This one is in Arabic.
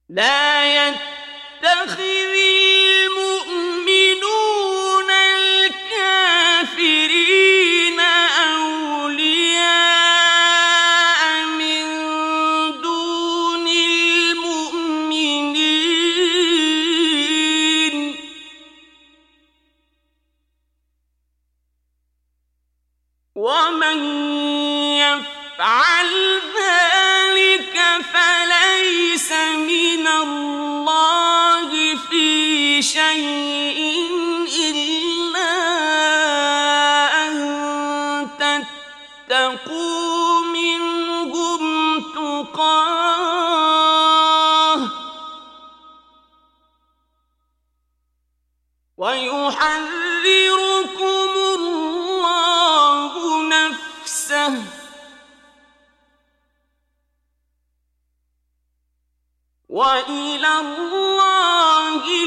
لا يتخذ المؤمنون الكافرين أولياء من دون المؤمنين ومن يفعل ذلك فليس من الله في شيء إلا أن تتقوا منهم تقاه ويحذركم الله نفسه وإلى الله